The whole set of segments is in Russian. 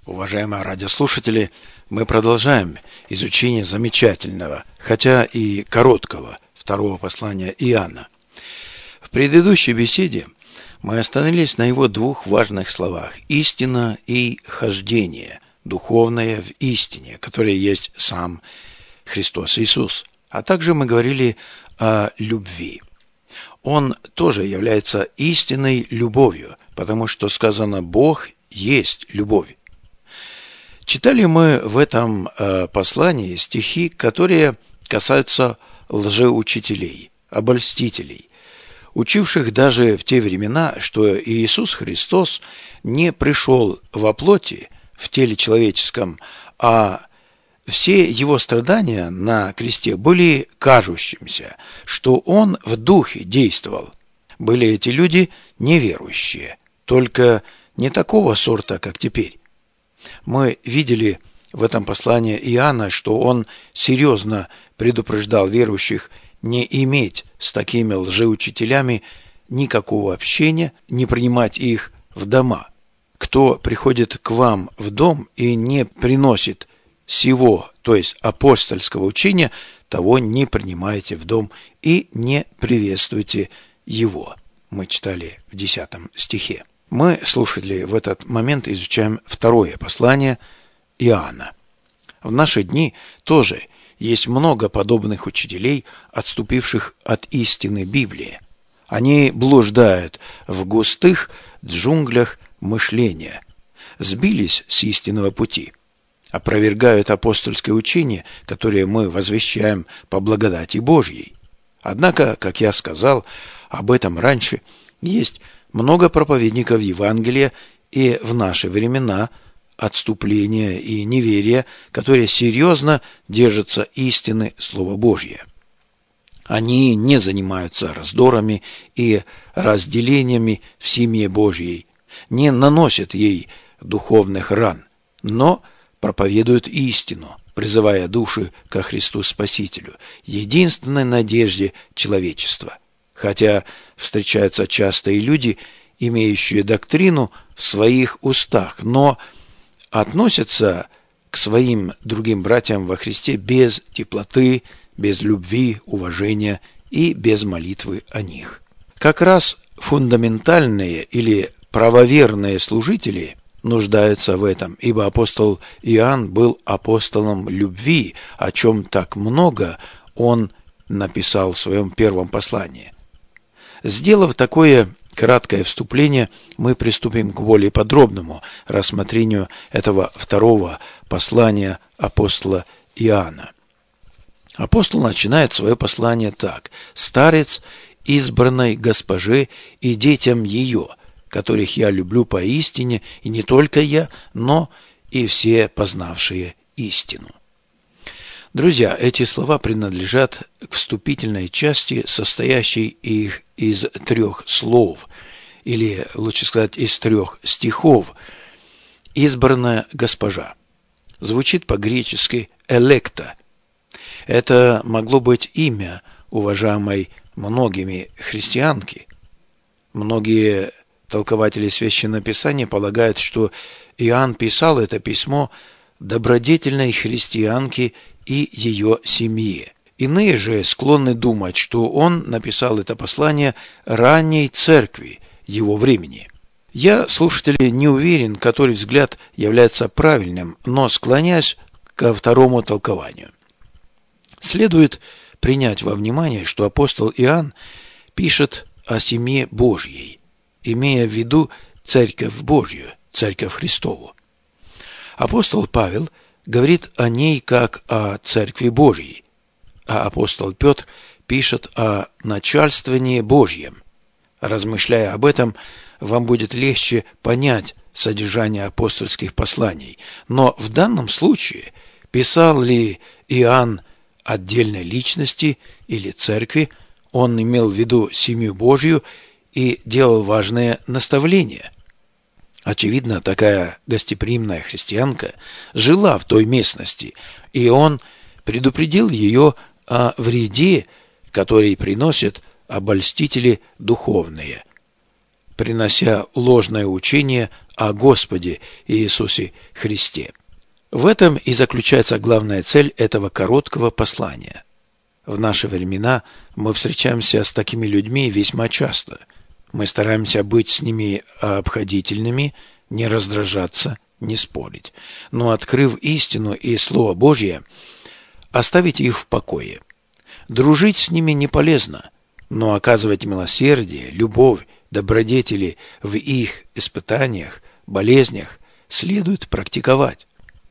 Уважаемые радиослушатели, мы продолжаем изучение замечательного, хотя и короткого, второго послания Иоанна. В предыдущей беседе мы остановились на его двух важных словах – истина и хождение, духовное в истине, которое есть сам Христос Иисус. А также мы говорили о любви. Он тоже является истинной любовью, потому что сказано «Бог есть любовь». Читали мы в этом послании стихи, которые касаются лжеучителей, обольстителей, учивших даже в те времена, что Иисус Христос не пришел во плоти, в теле человеческом, а все его страдания на кресте были кажущимся, что он в духе действовал. Были эти люди неверующие, только не такого сорта, как теперь. Мы видели в этом послании Иоанна, что он серьезно предупреждал верующих не иметь с такими лжеучителями никакого общения, не принимать их в дома. Кто приходит к вам в дом и не приносит сего, то есть апостольского учения, того не принимайте в дом и не приветствуйте его. Мы читали в 10 стихе. Мы, слушатели, в этот момент изучаем второе послание Иоанна. В наши дни тоже есть много подобных учителей, отступивших от истины Библии. Они блуждают в густых джунглях мышления, сбились с истинного пути, опровергают апостольское учение, которое мы возвещаем по благодати Божьей. Однако, как я сказал об этом раньше, есть много проповедников Евангелия и в наши времена отступления и неверия, которые серьезно держатся истины Слова Божьего. Они не занимаются раздорами и разделениями в семье Божьей, не наносят ей духовных ран, но проповедуют истину, призывая души ко Христу Спасителю, единственной надежде человечества. Хотя встречаются часто и люди, имеющие доктрину в своих устах, но относятся к своим другим братьям во Христе без теплоты, без любви, уважения и без молитвы о них. Как раз фундаментальные или правоверные служители нуждаются в этом, ибо апостол Иоанн был апостолом любви, о чем так много он написал в своем первом послании. Сделав такое краткое вступление, мы приступим к более подробному рассмотрению этого второго послания апостола Иоанна. Апостол начинает свое послание так: «Старец избранной госпоже и детям ее, которых я люблю поистине, и не только я, но и все познавшие истину». Друзья, эти слова принадлежат к вступительной части, состоящей из 3 слов, или, лучше сказать, из 3 стихов. «Избранная госпожа» звучит по-гречески «электа». Это могло быть имя уважаемой многими христианки. Многие толкователи Священного Писания полагают, что Иоанн писал это письмо добродетельной христианке и ее семье. Иные же склонны думать, что он написал это послание ранней церкви его времени. Я, слушатели, не уверен, который взгляд является правильным, но склоняюсь ко второму толкованию. Следует принять во внимание, что апостол Иоанн пишет о семье Божьей, имея в виду Церковь Божью, Церковь Христову. Апостол Павел говорит о ней как о Церкви Божьей, а апостол Петр пишет о начальствовании Божьем. Размышляя об этом, вам будет легче понять содержание апостольских посланий. Но в данном случае писал ли Иоанн отдельной личности или церкви, он имел в виду семью Божью и делал важные наставления. Очевидно, такая гостеприимная христианка жила в той местности, и он предупредил ее о вреде, который приносят обольстители духовные. принося ложное учение о Господе Иисусе Христе. В этом и заключается главная цель этого короткого послания. В наши времена мы встречаемся с такими людьми весьма часто. Мы стараемся быть с ними обходительными, не раздражаться, не спорить. Но, открыв истину и Слово Божье, оставить их в покое. Дружить с ними не полезно, но оказывать милосердие, любовь, добродетели в их испытаниях, болезнях следует практиковать.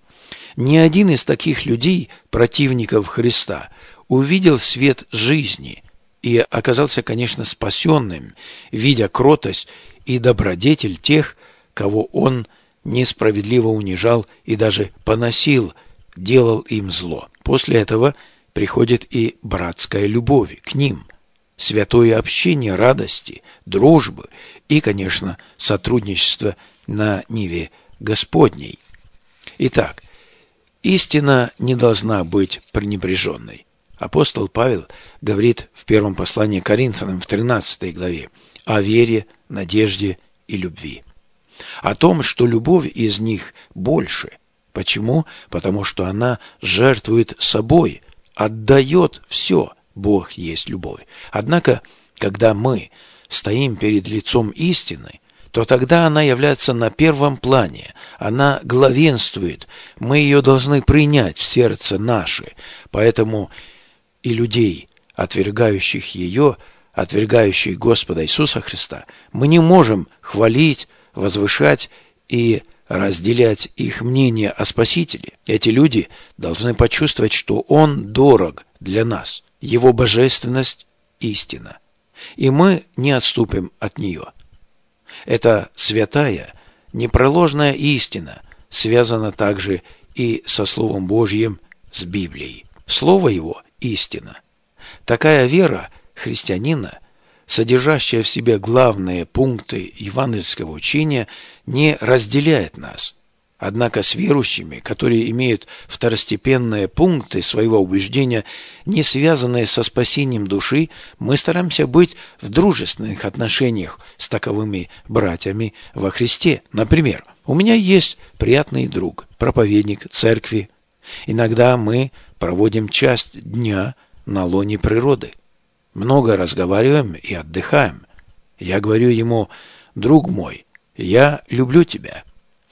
Ни один из таких людей, противников Христа, увидел свет жизни и оказался, конечно, спасенным, видя кротость и добродетель тех, кого он несправедливо унижал и даже поносил, делал им зло. После этого приходит и братская любовь к ним, святое общение радости, дружбы и, конечно, сотрудничество на ниве Господней. Итак, истина не должна быть пренебреженной. Апостол Павел говорит в первом послании к Коринфянам в 13 главе о вере, надежде и любви. О том, что любовь из них больше. Почему? Потому что она жертвует собой, отдает все. Бог есть любовь. Однако, когда мы стоим перед лицом истины, то тогда она является на первом плане, она главенствует, мы ее должны принять в сердце наше, поэтому и людей, отвергающих ее, отвергающих Господа Иисуса Христа, мы не можем хвалить, возвышать и разделять их мнение о Спасителе. Эти люди должны почувствовать, что Он дорог для нас, Его божественность – истина, и мы не отступим от нее. Эта святая, непреложная истина связана также и со Словом Божьим, с Библией. Слово Его – истина. Такая вера христианина, содержащая в себе главные пункты евангельского учения, не разделяет нас. Однако с верующими, которые имеют второстепенные пункты своего убеждения, не связанные со спасением души, мы стараемся быть в дружественных отношениях с таковыми братьями во Христе. Например, у меня есть приятный друг, проповедник церкви. Иногда мы проводим часть дня на лоне природы. Много разговариваем и отдыхаем. Я говорю ему: друг мой, я люблю тебя.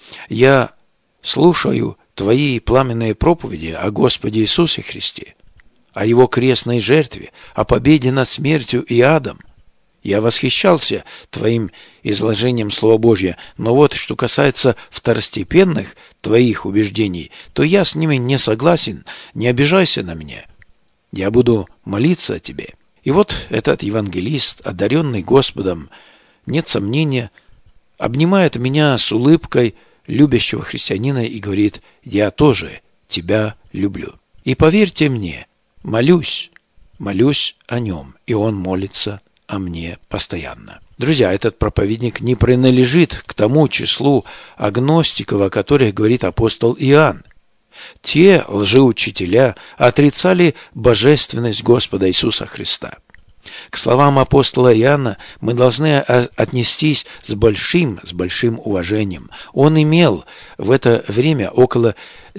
Я слушаю твои пламенные проповеди о Господе Иисусе Христе, о Его крестной жертве, о победе над смертью и адом. Я восхищался твоим изложением Слова Божьего, но вот что касается второстепенных твоих убеждений, то я с ними не согласен, не обижайся на меня. Я буду молиться о тебе. И вот этот евангелист, одаренный Господом, нет сомнения, обнимает меня с улыбкой любящего христианина и говорит: я тоже тебя люблю. И поверьте мне, молюсь о нем, и он молится о мне постоянно. Друзья, этот проповедник не принадлежит к тому числу агностиков, о которых говорит апостол Иоанн. Те лжеучителя отрицали божественность Господа Иисуса Христа. К словам апостола Иоанна мы должны отнестись с большим уважением. Он имел в это время около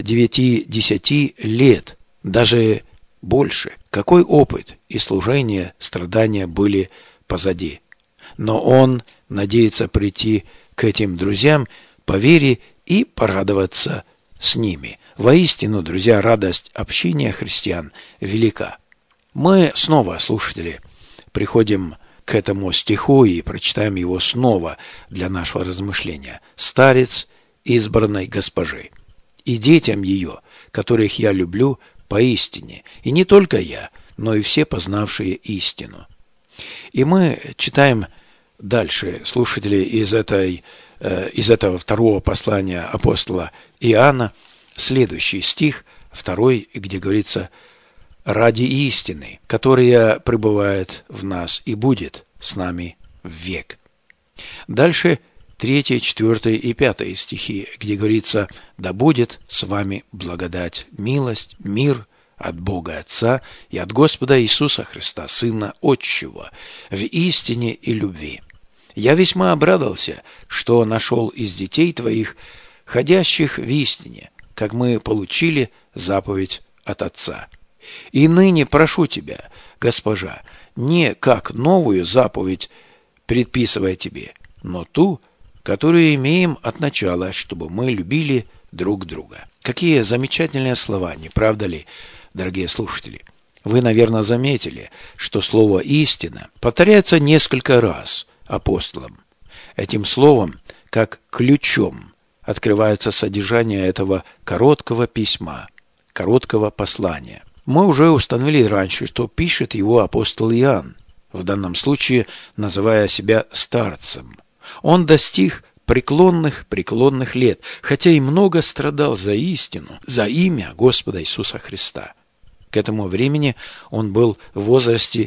9-10 лет, даже больше. Какой опыт и служение, страдания были позади. Но он надеется прийти к этим друзьям по вере и порадоваться с ними. Воистину, друзья, радость общения христиан велика. Мы снова, слушатели, приходим к этому стиху и прочитаем его снова для нашего размышления. «Старец избранной госпожи, и детям ее, которых я люблю поистине, и не только я, но и все познавшие истину». И мы читаем дальше, слушатели, из этого второго послания апостола Иоанна, следующий стих, 2, где говорится: «Ради истины, которая пребывает в нас и будет с нами век». Дальше 3, 4 и 5 стихи, где говорится: «Да будет с вами благодать, милость, мир от Бога Отца и от Господа Иисуса Христа, Сына Отчего, в истине и любви». Я весьма обрадовался, что нашел из детей твоих, ходящих в истине, как мы получили заповедь от Отца. И ныне прошу тебя, госпожа, не как новую заповедь предписывая тебе, но ту, которую имеем от начала, чтобы мы любили друг друга». Какие замечательные слова, не правда ли, дорогие слушатели? Вы, наверное, заметили, что слово «истина» повторяется несколько раз апостолом. Этим словом, как ключом, открывается содержание этого короткого письма, короткого послания. Мы уже установили раньше, что пишет его апостол Иоанн, в данном случае называя себя старцем. Он достиг преклонных лет, хотя и много страдал за истину, за имя Господа Иисуса Христа. К этому времени он был в возрасте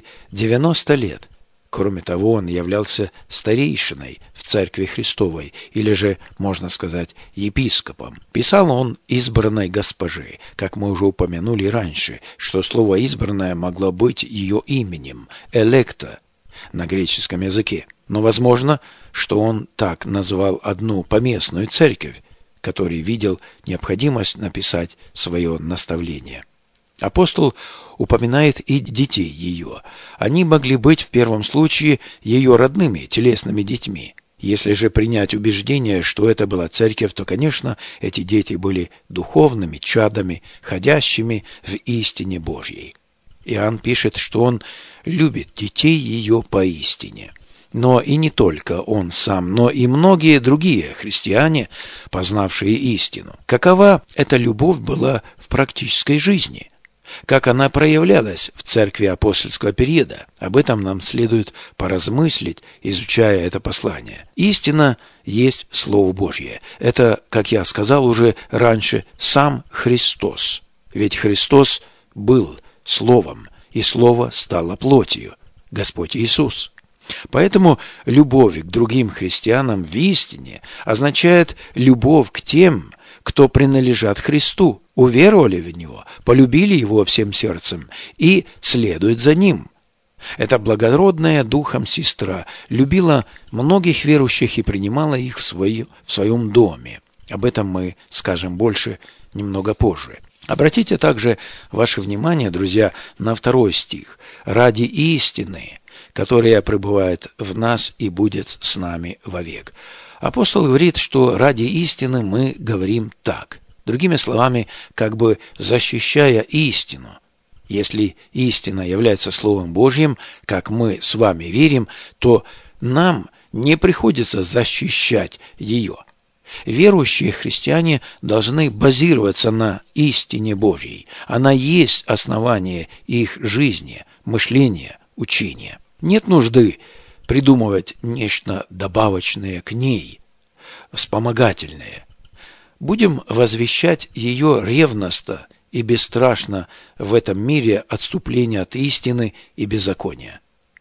90 лет. Кроме того, он являлся старейшиной в Церкви Христовой, или же, можно сказать, епископом. Писал он избранной госпоже, как мы уже упомянули раньше, что слово «избранная» могло быть ее именем, «электа» на греческом языке. Но возможно, что он так назвал одну поместную церковь, который видел необходимость написать свое наставление. Апостол упоминает и детей ее. Они могли быть в первом случае ее родными, телесными детьми. Если же принять убеждение, что это была церковь, то, конечно, эти дети были духовными чадами, ходящими в истине Божьей. Иоанн пишет, что он любит детей ее поистине. Но и не только он сам, но и многие другие христиане, познавшие истину. Какова эта любовь была в практической жизни? Как она проявлялась в церкви апостольского периода? Об этом нам следует поразмыслить, изучая это послание. Истина есть Слово Божье. Это, как я сказал уже раньше, сам Христос. Ведь Христос был Словом, и Слово стало плотью, Господь Иисус. Поэтому любовь к другим христианам в истине означает любовь к тем, кто принадлежат Христу, уверовали в Него, полюбили Его всем сердцем и следуют за Ним. Эта благородная духом сестра любила многих верующих и принимала их в своем доме. Об этом мы скажем больше немного позже. Обратите также ваше внимание, друзья, на 2 стих. «Ради истины, которая пребывает в нас и будет с нами вовек». Апостол говорит, что ради истины мы говорим так. Другими словами, как бы защищая истину. Если истина является Словом Божьим, как мы с вами верим, то нам не приходится защищать ее. Верующие христиане должны базироваться на истине Божьей. Она есть основание их жизни, мышления, учения. Нет нужды придумывать нечто добавочное к ней, вспомогательное. Будем возвещать ее ревностно и бесстрашно в этом мире отступление от истины и беззакония.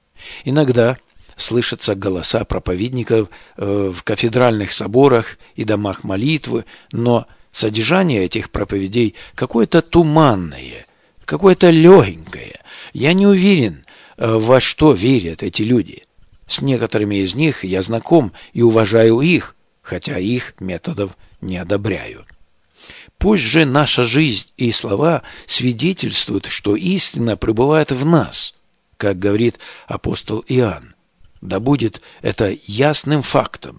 Иногда слышатся голоса проповедников в кафедральных соборах и домах молитвы, но содержание этих проповедей какое-то туманное, какое-то легенькое. Я не уверен, во что верят эти люди. С некоторыми из них я знаком и уважаю их, хотя их методов не одобряю. Пусть же наша жизнь и слова свидетельствуют, что истина пребывает в нас, как говорит апостол Иоанн. Да будет это ясным фактом.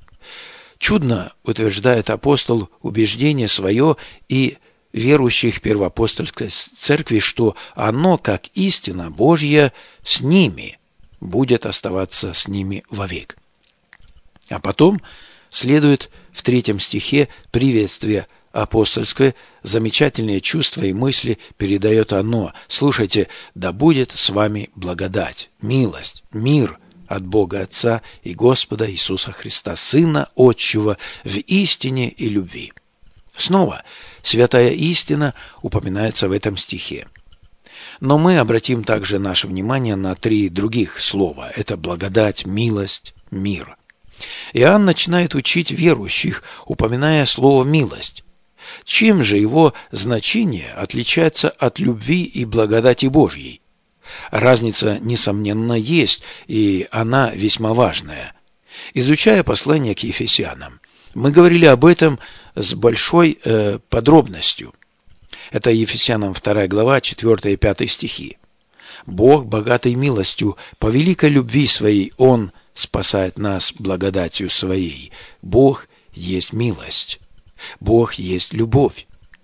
Чудно утверждает апостол убеждение свое и верующих первоапостольской церкви, что оно, как истина Божья, с ними будет оставаться с ними вовек. А потом следует в 3 стихе приветствие апостольское, замечательные чувства и мысли передает оно. Слушайте, да будет с вами благодать, милость, мир от Бога Отца и Господа Иисуса Христа, Сына Отчего, в истине и любви. Снова святая истина упоминается в этом стихе. Но мы обратим также наше внимание на 3 других слова. Это благодать, милость, мир. Иоанн начинает учить верующих, упоминая слово «милость». Чем же его значение отличается от любви и благодати Божьей? Разница, несомненно, есть, и она весьма важная. Изучая послание к Ефесянам, мы говорили об этом с большой подробностью. Это Ефесянам 2 глава, 4 и 5 стихи. «Бог, богатый милостью, по великой любви Своей, Он спасает нас благодатью Своей. Бог есть милость. Бог есть любовь».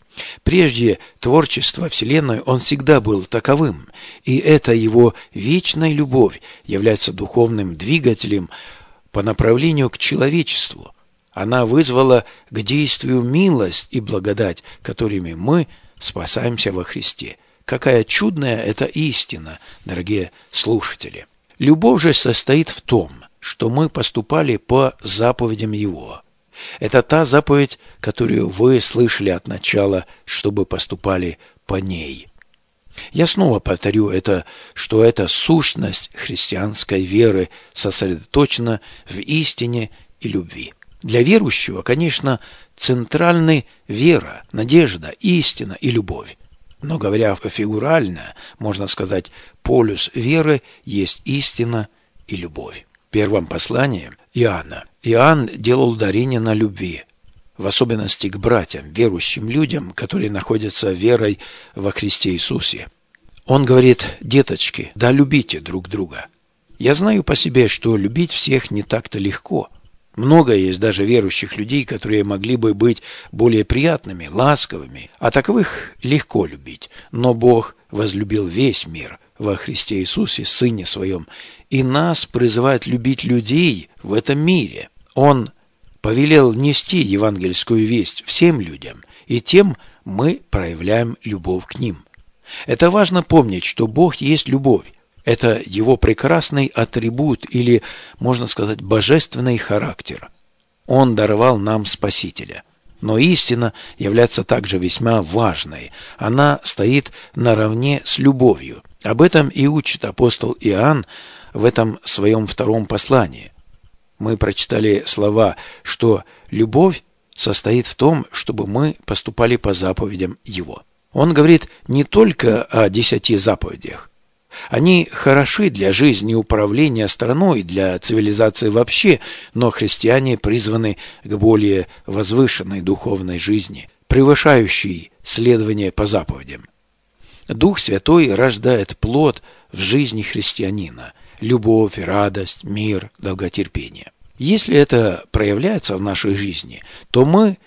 Прежде творчества Вселенной Он всегда был таковым, и эта Его вечная любовь является духовным двигателем по направлению к человечеству. Она вызвала к действию милость и благодать, которыми мы спасаемся во Христе. Какая чудная это истина, дорогие слушатели! Любовь же состоит в том, что мы поступали по заповедям Его. Это та заповедь, которую вы слышали от начала, чтобы поступали по ней. Я снова повторю что эта сущность христианской веры сосредоточена в истине и любви. Для верующего, конечно, центральны вера, надежда, истина и любовь. Но говоря фигурально, можно сказать, полюс веры есть истина и любовь. В первом послании Иоанн делал ударение на любви, в особенности к братьям, верующим людям, которые находятся верой во Христе Иисусе. Он говорит: деточки, да любите друг друга. Я знаю по себе, что любить всех не так-то легко. Много есть даже верующих людей, которые могли бы быть более приятными, ласковыми, а таковых легко любить. Но Бог возлюбил весь мир во Христе Иисусе, Сыне Своем, и нас призывает любить людей в этом мире. Он повелел нести евангельскую весть всем людям, и тем мы проявляем любовь к ним. Это важно помнить, что Бог есть любовь. Это Его прекрасный атрибут или, можно сказать, божественный характер. Он даровал нам Спасителя. Но истина является также весьма важной. Она стоит наравне с любовью. Об этом и учит апостол Иоанн в этом своем втором послании. Мы прочитали слова, что любовь состоит в том, чтобы мы поступали по заповедям Его. Он говорит не только о 10 заповедях. Они хороши для жизни и управления страной, для цивилизации вообще, но христиане призваны к более возвышенной духовной жизни, превышающей следование по заповедям. Дух Святой рождает плод в жизни христианина – любовь, радость, мир, долготерпение. Если это проявляется в нашей жизни, то мы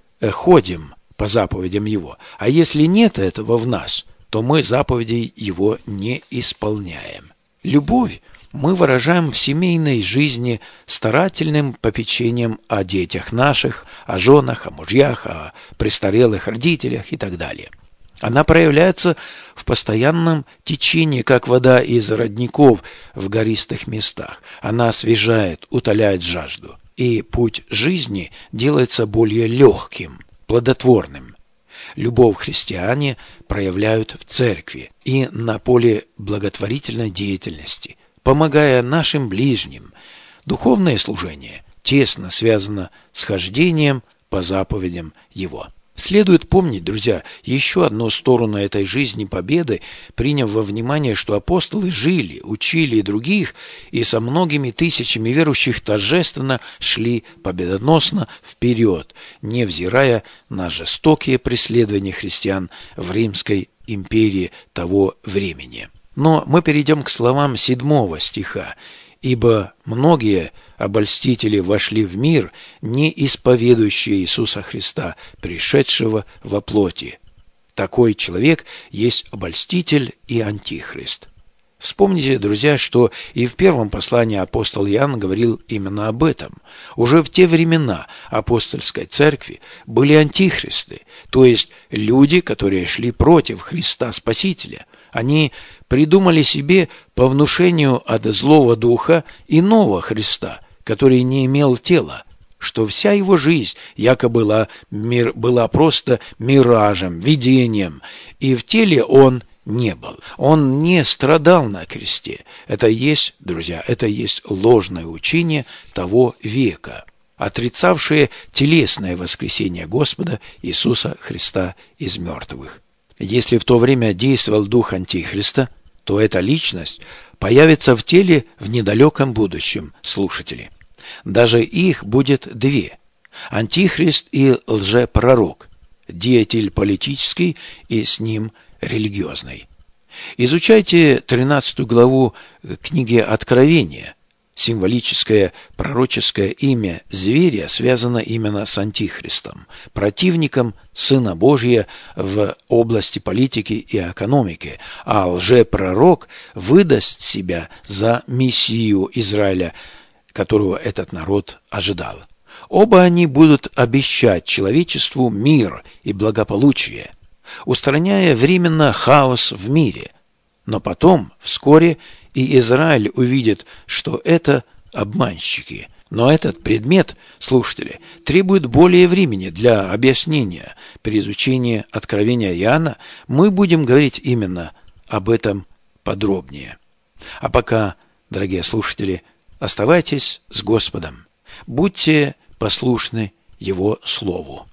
ходим по заповедям Его, а если нет этого в нас – то мы заповедей Его не исполняем. Любовь мы выражаем в семейной жизни старательным попечением о детях наших, о женах, о мужьях, о престарелых родителях и так далее. Она проявляется в постоянном течении, как вода из родников в гористых местах. Она освежает, утоляет жажду, и путь жизни делается более легким, плодотворным. Любовь христиане проявляют в церкви и на поле благотворительной деятельности, помогая нашим ближним. Духовное служение тесно связано с хождением по заповедям Его. Следует помнить, друзья, еще одну сторону этой жизни победы, приняв во внимание, что апостолы жили, учили и других, и со многими тысячами верующих торжественно шли победоносно вперед, невзирая на жестокие преследования христиан в Римской империи того времени. Но мы перейдем к словам 7 стиха. «Ибо многие обольстители вошли в мир, не исповедующие Иисуса Христа, пришедшего во плоти». Такой человек есть обольститель и антихрист. Вспомните, друзья, что и в первом послании апостол Иоанн говорил именно об этом. Уже в те времена апостольской церкви были антихристы, то есть люди, которые шли против Христа Спасителя. Они придумали себе по внушению от злого духа иного Христа, который не имел тела, что вся его жизнь якобы была просто миражем, видением, и в теле он не был. Он не страдал на кресте. Это есть, друзья, это есть ложное учение того века, отрицавшее телесное воскресение Господа Иисуса Христа из мертвых. Если в то время действовал дух антихриста, то эта личность появится в теле в недалеком будущем, слушатели. Даже их будет две – антихрист и лжепророк, деятель политический и с ним религиозный. Изучайте 13 главу книги Откровения. Символическое пророческое имя зверя связано именно с антихристом, противником Сына Божия в области политики и экономики, а лжепророк выдаст себя за Мессию Израиля, которого этот народ ожидал. Оба они будут обещать человечеству мир и благополучие, устраняя временно хаос в мире. Но потом, вскоре, и Израиль увидит, что это обманщики. Но этот предмет, слушатели, требует более времени для объяснения. При изучении Откровения Иоанна мы будем говорить именно об этом подробнее. А пока, дорогие слушатели, оставайтесь с Господом. Будьте послушны Его Слову.